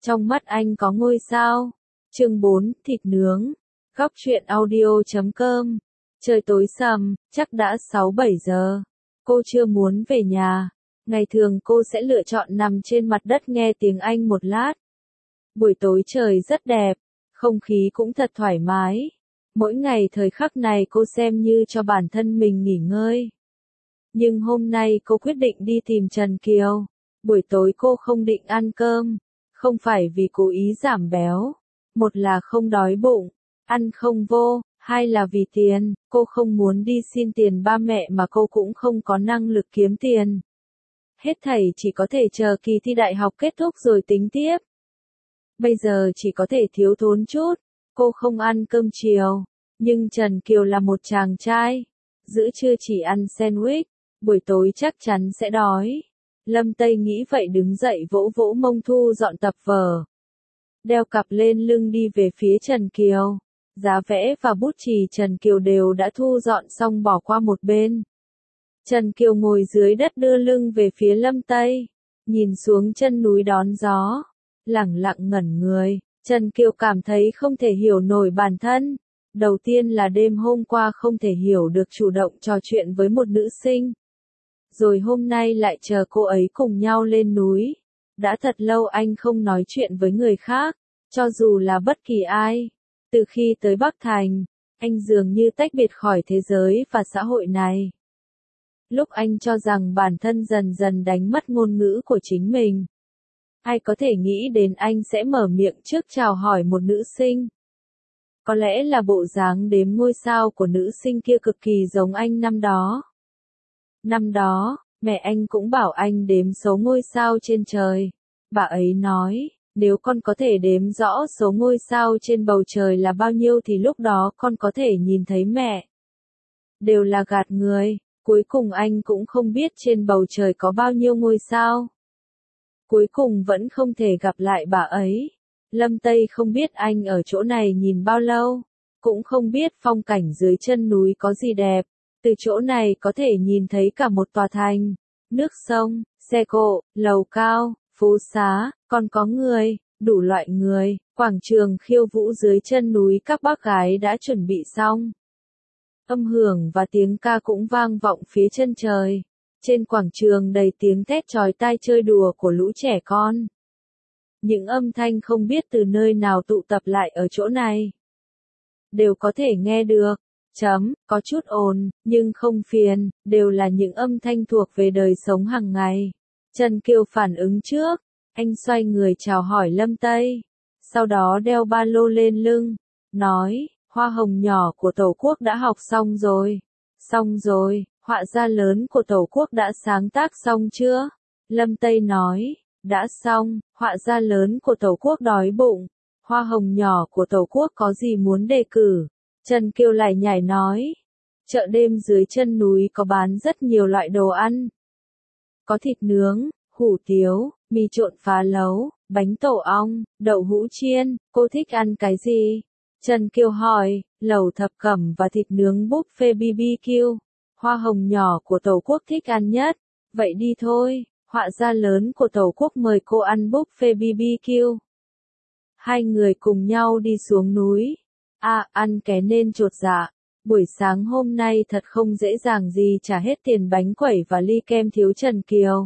Trong mắt anh có ngôi sao. Chương 4, thịt nướng. Góc truyện audio.com. Trời tối sầm, chắc đã 6-7 giờ. Cô chưa muốn về nhà. Ngày thường cô sẽ lựa chọn nằm trên mặt đất nghe tiếng Anh một lát. Buổi tối trời rất đẹp, không khí cũng thật thoải mái. Mỗi ngày thời khắc này cô xem như cho bản thân mình nghỉ ngơi. Nhưng hôm nay cô quyết định đi tìm Trần Kiều. Buổi tối cô không định ăn cơm. Không phải vì cố ý giảm béo. Một là không đói bụng, ăn không vô, hai là vì tiền, cô không muốn đi xin tiền ba mẹ mà cô cũng không có năng lực kiếm tiền. Hết thảy chỉ có thể chờ kỳ thi đại học kết thúc rồi tính tiếp. Bây giờ chỉ có thể thiếu thốn chút, cô không ăn cơm chiều, nhưng Trần Kiều là một chàng trai, giữa trưa chỉ ăn sandwich, buổi tối chắc chắn sẽ đói. Lâm Tây nghĩ vậy đứng dậy vỗ vỗ mông thu dọn tập vở. Đeo cặp lên lưng đi về phía Trần Kiều. Giá vẽ và bút chì Trần Kiều đều đã thu dọn xong bỏ qua một bên. Trần Kiều ngồi dưới đất đưa lưng về phía Lâm Tây, nhìn xuống chân núi đón gió, lẳng lặng ngẩn người. Trần Kiều cảm thấy không thể hiểu nổi bản thân. Đầu tiên là đêm hôm qua không thể hiểu được chủ động trò chuyện với một nữ sinh. Rồi hôm nay lại chờ cô ấy cùng nhau lên núi. Đã thật lâu anh không nói chuyện với người khác, cho dù là bất kỳ ai. Từ khi tới Bắc Thành, anh dường như tách biệt khỏi thế giới và xã hội này. Lúc anh cho rằng bản thân dần dần đánh mất ngôn ngữ của chính mình. Ai có thể nghĩ đến anh sẽ mở miệng trước chào hỏi một nữ sinh. Có lẽ là bộ dáng đếm ngôi sao của nữ sinh kia cực kỳ giống anh năm đó. Năm đó, mẹ anh cũng bảo anh đếm số ngôi sao trên trời. Bà ấy nói, nếu con có thể đếm rõ số ngôi sao trên bầu trời là bao nhiêu thì lúc đó con có thể nhìn thấy mẹ. Đều là gạt người, cuối cùng anh cũng không biết trên bầu trời có bao nhiêu ngôi sao. Cuối cùng vẫn không thể gặp lại bà ấy. Lâm Tây không biết anh ở chỗ này nhìn bao lâu, cũng không biết phong cảnh dưới chân núi có gì đẹp. Từ chỗ này có thể nhìn thấy cả một tòa thành, nước sông, xe cộ, lầu cao, phố xá, còn có người, đủ loại người. Quảng trường khiêu vũ dưới chân núi các bác gái đã chuẩn bị xong. Âm hưởng và tiếng ca cũng vang vọng phía chân trời. Trên quảng trường đầy tiếng thét chói tai chơi đùa của lũ trẻ con. Những âm thanh không biết từ nơi nào tụ tập lại ở chỗ này. Đều có thể nghe được. Có chút ồn, nhưng không phiền, đều là những âm thanh thuộc về đời sống hàng ngày. Trần Kiều phản ứng trước, anh xoay người chào hỏi Lâm Tây, sau đó đeo ba lô lên lưng, nói, hoa hồng nhỏ của Tổ quốc đã học xong rồi. Xong rồi, họa gia lớn của Tổ quốc đã sáng tác xong chưa? Lâm Tây nói, đã xong, họa gia lớn của Tổ quốc đói bụng, hoa hồng nhỏ của Tổ quốc có gì muốn đề cử? Trần Kiều lại nhảy nói, chợ đêm dưới chân núi có bán rất nhiều loại đồ ăn. Có thịt nướng, hủ tiếu, mì trộn phá lấu, bánh tổ ong, đậu hũ chiên, cô thích ăn cái gì? Trần Kiều hỏi, lẩu thập cẩm và thịt nướng buffet BBQ. Hoa hồng nhỏ của Tổ quốc thích ăn nhất. Vậy đi thôi, họa gia lớn của Tổ quốc mời cô ăn buffet BBQ. Hai người cùng nhau đi xuống núi. Ăn ké nên chột dạ. Buổi sáng hôm nay thật không dễ dàng gì trả hết tiền bánh quẩy và ly kem thiếu Trần Kiều.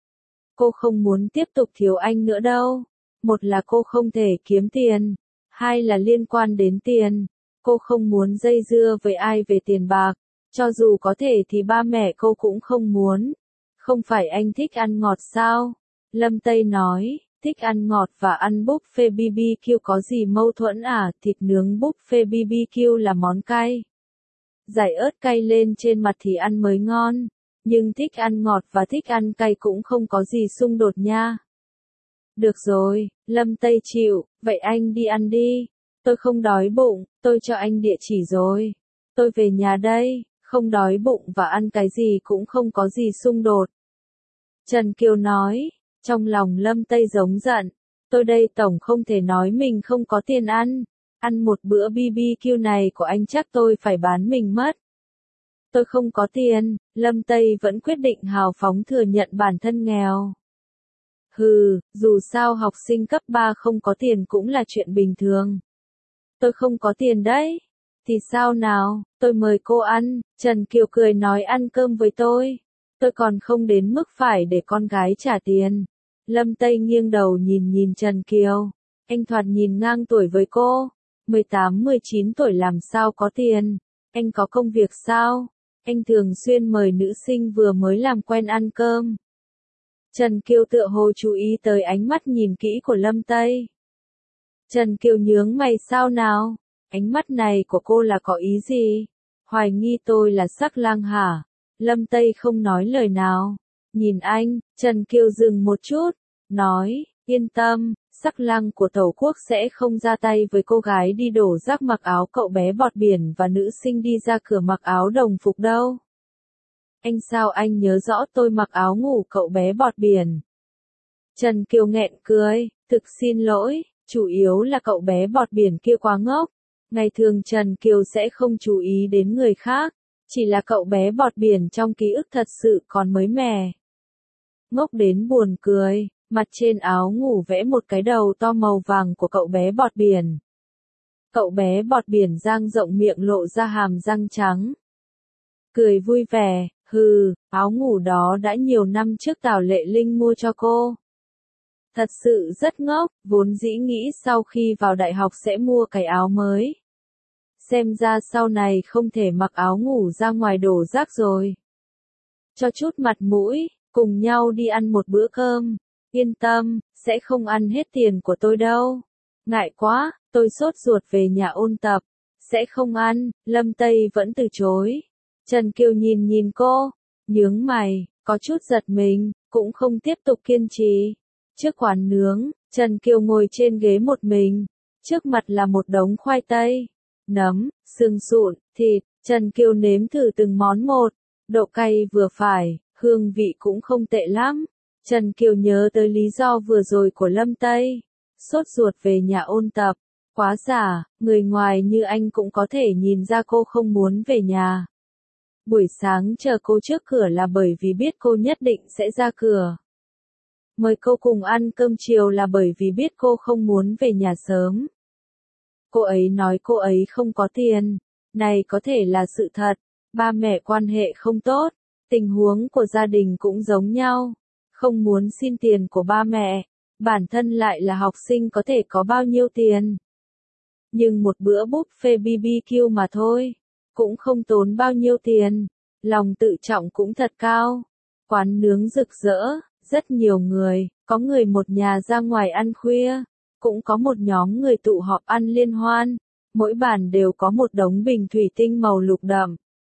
Cô không muốn tiếp tục thiếu anh nữa đâu. Một là cô không thể kiếm tiền. Hai là liên quan đến tiền. Cô không muốn dây dưa với ai về tiền bạc. Cho dù có thể thì ba mẹ cô cũng không muốn. Không phải anh thích ăn ngọt sao? Lâm Tây nói. Thích ăn ngọt và ăn buffet BBQ có gì mâu thuẫn à? Thịt nướng buffet BBQ là món cay. Rải ớt cay lên trên mặt thì ăn mới ngon. Nhưng thích ăn ngọt và thích ăn cay cũng không có gì xung đột nha. Được rồi, Lâm Tây chịu, vậy anh đi ăn đi. Tôi không đói bụng, tôi cho anh địa chỉ rồi. Tôi về nhà đây, không đói bụng và ăn cái gì cũng không có gì xung đột. Trần Kiều nói. Trong lòng Lâm Tây giống giận, tôi đây tổng không thể nói mình không có tiền ăn. Ăn một bữa BBQ này của anh chắc tôi phải bán mình mất. Tôi không có tiền, Lâm Tây vẫn quyết định hào phóng thừa nhận bản thân nghèo. Dù sao học sinh cấp 3 không có tiền cũng là chuyện bình thường. Tôi không có tiền đấy. Thì sao nào, tôi mời cô ăn, Trần Kiều cười nói ăn cơm với tôi. Tôi còn không đến mức phải để con gái trả tiền. Lâm Tây nghiêng đầu nhìn Trần Kiều. Anh thoạt nhìn ngang tuổi với cô. 18-19 tuổi làm sao có tiền. Anh có công việc sao? Anh thường xuyên mời nữ sinh vừa mới làm quen ăn cơm. Trần Kiều tựa hồ chú ý tới ánh mắt nhìn kỹ của Lâm Tây. Trần Kiều nhướng mày sao nào? Ánh mắt này của cô là có ý gì? Hoài nghi tôi là sắc lang hả? Lâm Tây không nói lời nào. Nhìn anh, Trần Kiều dừng một chút. Nói, yên tâm, sắc lang của Tẩu Quốc sẽ không ra tay với cô gái đi đổ rác mặc áo cậu bé bọt biển và nữ sinh đi ra cửa mặc áo đồng phục đâu. Anh sao anh nhớ rõ tôi mặc áo ngủ cậu bé bọt biển? Trần Kiều nghẹn cười, thực xin lỗi, chủ yếu là cậu bé bọt biển kia quá ngốc. Ngày thường Trần Kiều sẽ không chú ý đến người khác, chỉ là cậu bé bọt biển trong ký ức thật sự còn mới mẻ. Ngốc đến buồn cười, mặt trên áo ngủ vẽ một cái đầu to màu vàng của cậu bé bọt biển. Cậu bé bọt biển dang rộng miệng lộ ra hàm răng trắng. Cười vui vẻ, áo ngủ đó đã nhiều năm trước Tào Lệ Linh mua cho cô. Thật sự rất ngốc, vốn dĩ nghĩ sau khi vào đại học sẽ mua cái áo mới. Xem ra sau này không thể mặc áo ngủ ra ngoài đổ rác rồi. Cho chút mặt mũi, cùng nhau đi ăn một bữa cơm. Yên tâm, sẽ không ăn hết tiền của tôi đâu. Ngại quá, tôi sốt ruột về nhà ôn tập. Sẽ không ăn, Lâm Tây vẫn từ chối. Trần Kiều nhìn cô, nhướng mày, có chút giật mình, cũng không tiếp tục kiên trì. Trước quán nướng, Trần Kiều ngồi trên ghế một mình. Trước mặt là một đống khoai tây, nấm, xương sụn, thịt. Trần Kiều nếm thử từng món một. Độ cay vừa phải, hương vị cũng không tệ lắm. Trần Kiều nhớ tới lý do vừa rồi của Lâm Tây. Sốt ruột về nhà ôn tập. Quá giả, người ngoài như anh cũng có thể nhìn ra cô không muốn về nhà. Buổi sáng chờ cô trước cửa là bởi vì biết cô nhất định sẽ ra cửa. Mời cô cùng ăn cơm chiều là bởi vì biết cô không muốn về nhà sớm. Cô ấy nói cô ấy không có tiền. Này có thể là sự thật. Ba mẹ quan hệ không tốt. Tình huống của gia đình cũng giống nhau. Không muốn xin tiền của ba mẹ. Bản thân lại là học sinh có thể có bao nhiêu tiền. Nhưng một bữa buffet BBQ mà thôi. Cũng không tốn bao nhiêu tiền. Lòng tự trọng cũng thật cao. Quán nướng rực rỡ, rất nhiều người, có người một nhà ra ngoài ăn khuya. Cũng có một nhóm người tụ họp ăn liên hoan. Mỗi bàn đều có một đống bình thủy tinh màu lục đậm.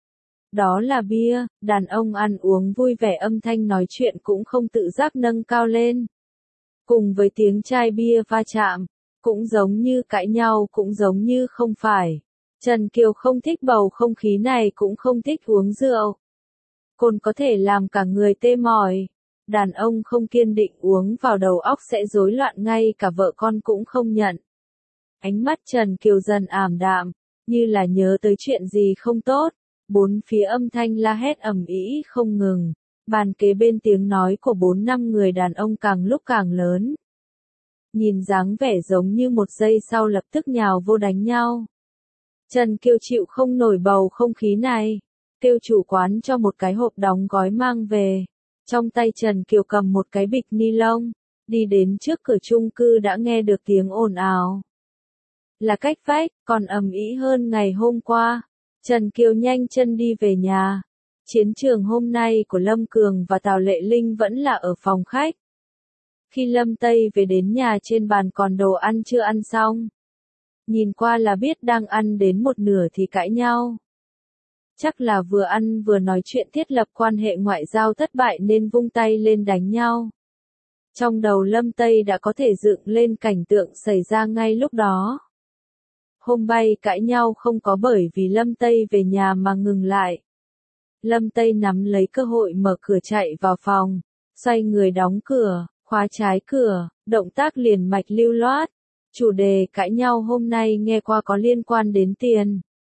Đó là bia, đàn ông ăn uống vui vẻ âm thanh nói chuyện cũng không tự giác nâng cao lên. Cùng với tiếng chai bia va chạm, cũng giống như cãi nhau cũng giống như không phải. Trần Kiều không thích bầu không khí này cũng không thích uống rượu. Cồn có thể làm cả người tê mỏi. Đàn ông không kiên định uống vào đầu óc sẽ rối loạn ngay cả vợ con cũng không nhận. Ánh mắt Trần Kiều dần ảm đạm, như là nhớ tới chuyện gì không tốt. Bốn phía âm thanh la hét ầm ĩ không ngừng. Bàn kế bên tiếng nói của 4-5 người đàn ông càng lúc càng lớn. Nhìn dáng vẻ giống như một giây sau lập tức nhào vô đánh nhau. Trần Kiều chịu không nổi bầu không khí này. Kêu chủ quán cho một cái hộp đóng gói mang về. Trong tay Trần Kiều cầm một cái bịch ni lông. Đi đến trước cửa chung cư đã nghe được tiếng ồn ào. Là cách vách, còn ầm ĩ hơn ngày hôm qua. Trần Kiều nhanh chân đi về nhà. Chiến trường hôm nay của Lâm Cường và Tào Lệ Linh vẫn là ở phòng khách. Khi Lâm Tây về đến nhà trên bàn còn đồ ăn chưa ăn xong. Nhìn qua là biết đang ăn đến một nửa thì cãi nhau. Chắc là vừa ăn vừa nói chuyện thiết lập quan hệ ngoại giao thất bại nên vung tay lên đánh nhau. Trong đầu Lâm Tây đã có thể dựng lên cảnh tượng xảy ra ngay lúc đó. Hôm bay cãi nhau không có bởi vì Lâm Tây về nhà mà ngừng lại. Lâm Tây nắm lấy cơ hội mở cửa chạy vào phòng, xoay người đóng cửa, khóa trái cửa, động tác liền mạch lưu loát. Chủ đề cãi nhau hôm nay nghe qua có liên quan đến tiền.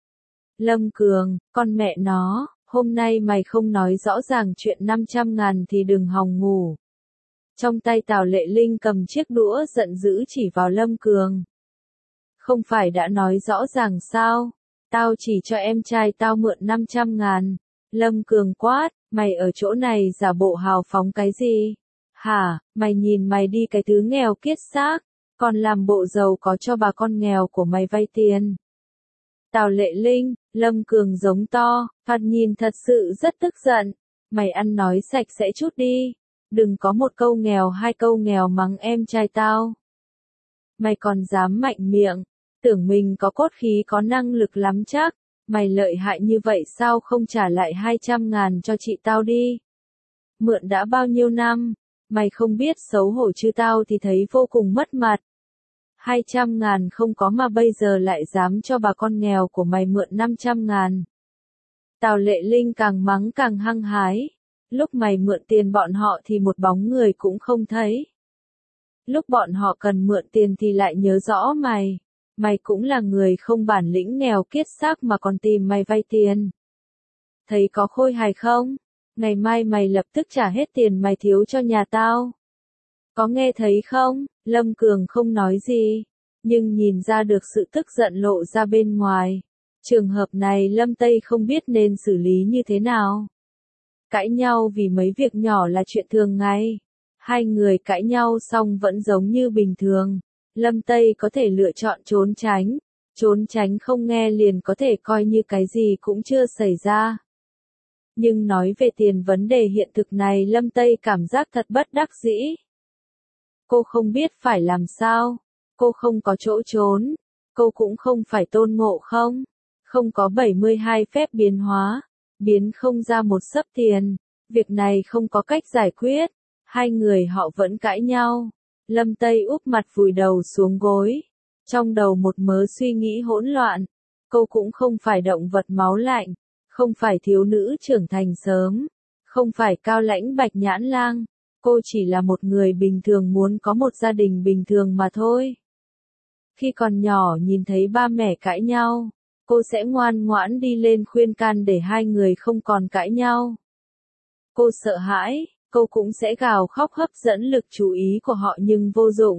Lâm Cường, con mẹ nó, hôm nay mày không nói rõ ràng chuyện 500.000 thì đừng hòng ngủ. Trong tay Tào Lệ Linh cầm chiếc đũa giận dữ chỉ vào Lâm Cường. Không phải đã nói rõ ràng sao? Tao chỉ cho em trai tao mượn 500.000. Lâm Cường quát, mày ở chỗ này giả bộ hào phóng cái gì? Hả, mày nhìn mày đi cái thứ nghèo kiết xác, còn làm bộ giàu có cho bà con nghèo của mày vay tiền. Tào Lệ Linh, Lâm Cường giống to, thoạt nhìn thật sự rất tức giận. Mày ăn nói sạch sẽ chút đi. Đừng có một câu nghèo hai câu nghèo mắng em trai tao. Mày còn dám mạnh miệng, tưởng mình có cốt khí có năng lực lắm chắc. Mày lợi hại như vậy sao không trả lại 200.000 cho chị tao đi? Mượn đã bao nhiêu năm, mày không biết xấu hổ chứ tao thì thấy vô cùng mất mặt. 200.000 không có mà bây giờ lại dám cho bà con nghèo của mày mượn 500.000. Tào Lệ Linh càng mắng càng hăng hái. Lúc mày mượn tiền bọn họ thì một bóng người cũng không thấy. Lúc bọn họ cần mượn tiền thì lại nhớ rõ mày. Mày cũng là người không bản lĩnh nghèo kiết xác mà còn tìm mày vay tiền. Thấy có khôi hài không? Ngày mai mày lập tức trả hết tiền mày thiếu cho nhà tao. Có nghe thấy không? Lâm Cường không nói gì, nhưng nhìn ra được sự tức giận lộ ra bên ngoài. Trường hợp này Lâm Tây không biết nên xử lý như thế nào. Cãi nhau vì mấy việc nhỏ là chuyện thường ngày. Hai người cãi nhau xong vẫn giống như bình thường. Lâm Tây có thể lựa chọn trốn tránh không nghe liền có thể coi như cái gì cũng chưa xảy ra. Nhưng nói về tiền vấn đề hiện thực này Lâm Tây cảm giác thật bất đắc dĩ. Cô không biết phải làm sao, cô không có chỗ trốn, cô cũng không phải Tôn Ngộ Không, không có 72 phép biến hóa, biến không ra một xấp tiền, việc này không có cách giải quyết, hai người họ vẫn cãi nhau. Lâm Tây úp mặt vùi đầu xuống gối, trong đầu một mớ suy nghĩ hỗn loạn, cô cũng không phải động vật máu lạnh, không phải thiếu nữ trưởng thành sớm, không phải Cao Lãnh Bạch Nhãn Lang, cô chỉ là một người bình thường muốn có một gia đình bình thường mà thôi. Khi còn nhỏ nhìn thấy ba mẹ cãi nhau, cô sẽ ngoan ngoãn đi lên khuyên can để hai người không còn cãi nhau. Cô sợ hãi, cô cũng sẽ gào khóc hấp dẫn lực chú ý của họ nhưng vô dụng.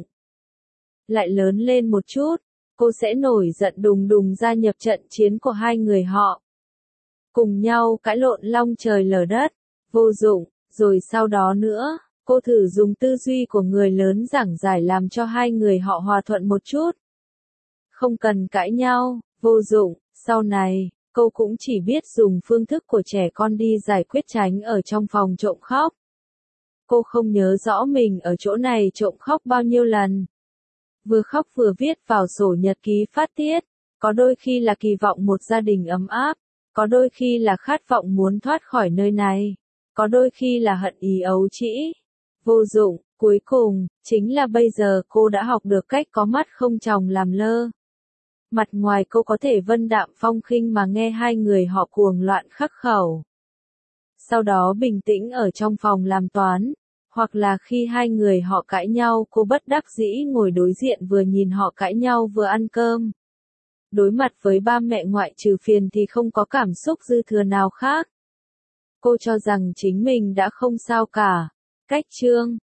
Lại lớn lên một chút, cô sẽ nổi giận đùng đùng gia nhập trận chiến của hai người họ. Cùng nhau cãi lộn long trời lở đất, vô dụng, rồi sau đó nữa, cô thử dùng tư duy của người lớn giảng giải làm cho hai người họ hòa thuận một chút. Không cần cãi nhau, vô dụng, sau này, cô cũng chỉ biết dùng phương thức của trẻ con đi giải quyết tránh ở trong phòng trộm khóc. Cô không nhớ rõ mình ở chỗ này trộm khóc bao nhiêu lần. Vừa khóc vừa viết vào sổ nhật ký phát tiết, có đôi khi là kỳ vọng một gia đình ấm áp, có đôi khi là khát vọng muốn thoát khỏi nơi này, có đôi khi là hận ý ấu trĩ. Vô dụng, cuối cùng, chính là bây giờ cô đã học được cách có mắt không tròng làm lơ. Mặt ngoài cô có thể vân đạm phong khinh mà nghe hai người họ cuồng loạn khắc khẩu. Sau đó bình tĩnh ở trong phòng làm toán, hoặc là khi hai người họ cãi nhau cô bất đắc dĩ ngồi đối diện vừa nhìn họ cãi nhau vừa ăn cơm. Đối mặt với ba mẹ ngoại trừ phiền thì không có cảm xúc dư thừa nào khác. Cô cho rằng chính mình đã không sao cả. Cách chương